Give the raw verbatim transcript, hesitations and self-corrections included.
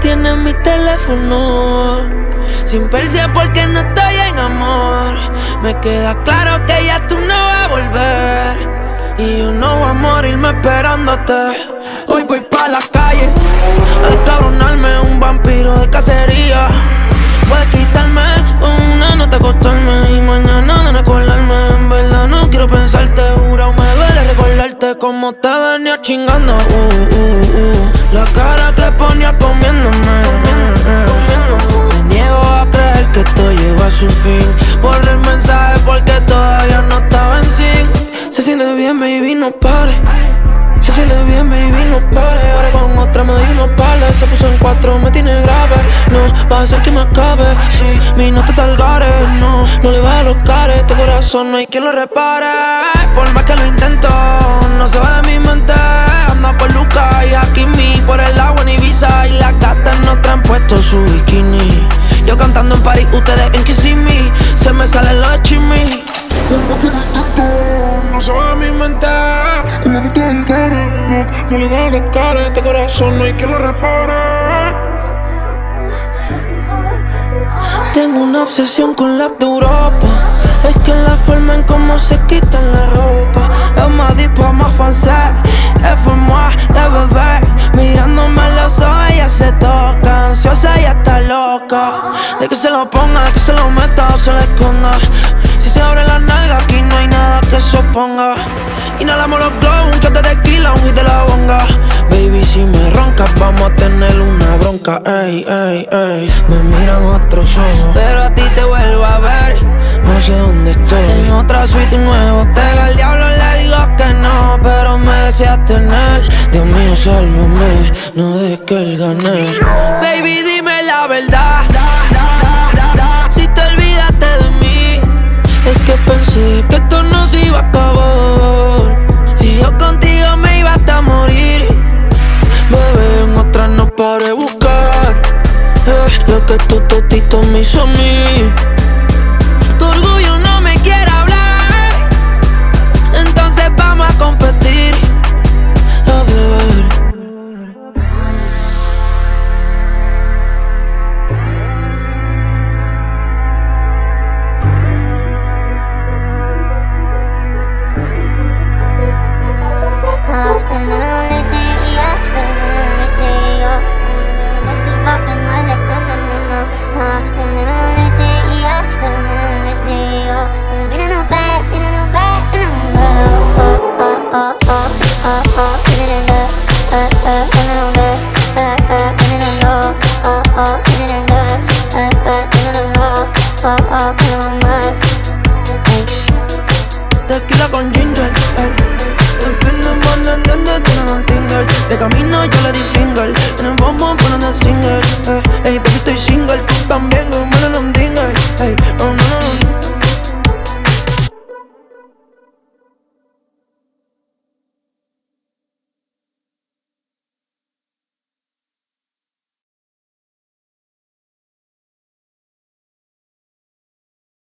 tienes mi teléfono. Sin perse porque no estoy en amor. Me queda claro que ya tú no vas a volver. Y yo no voy a morirme esperándote. Hoy voy pa' la calle a descabronarme, un vampiro de cacería. Puedes quitarme con una nota, acostarme y mañana no colarme. En verdad no quiero pensarte, juro, me duele recordarte cómo te venía chingando. uh, uh, uh. La cara que ponía comiéndome. Me niego a creer que esto llegó a su fin. Borré el mensaje porque todavía no estaba en sync. Se siente bien, baby, no pare. Se siente bien, baby, no pare. Ahora con otra me di unos pales. Se puso en cuatro, me tiene grave. No, va a hacer que me acabe. Sí, mi nota está al gare. No, no le va a los cares. Este corazón no hay quien lo repare. Por más que lo intento, no se va de mi mente. Anda por Lucas y aquí mi, por el agua en Ibiza. Y las gatas no traen puesto su bikini. Yo cantando en París, ustedes en Kissing Me. Se me sale lo de Chimmy. No se va de mi mente. Con la nota del cara, no, no le va a los cares. Este corazón no hay quien lo repare. Tengo una obsesión con las de Europa. Es que la forma en cómo se quitan la ropa. Elle m'a dit pas más français. Elle fue moi de bebé. Mirándome a los ojos ella se toca. Ansiosa y está loca. De que se lo ponga, de que se lo meta o se lo esconda. Si se abre la nalga aquí no hay nada que se oponga. Inhalamos los globos, un shot de tequila, un hit de la bonga. Baby, si me roncas vamos a tener una bronca. Ey, ey, ey. Me miran otros ojos, pero a ti te vuelvo a ver. No sé dónde estoy. En otra suite, un nuevo hotel. Al diablo le digo que no, pero me deseas tener. Dios mío, sálvame, no dejes que él gane. Baby, dime la verdad. Si te olvidaste de mí, es que pensé que esto no se iba a acabar. Si yo contigo me iba hasta morir. Bebé, en otra no paré buscar. eh, Lo que tu totito me hizo a mí. Tu orgullo no me quiere hablar. Entonces vamos a competir. A ver. Tequila con gin.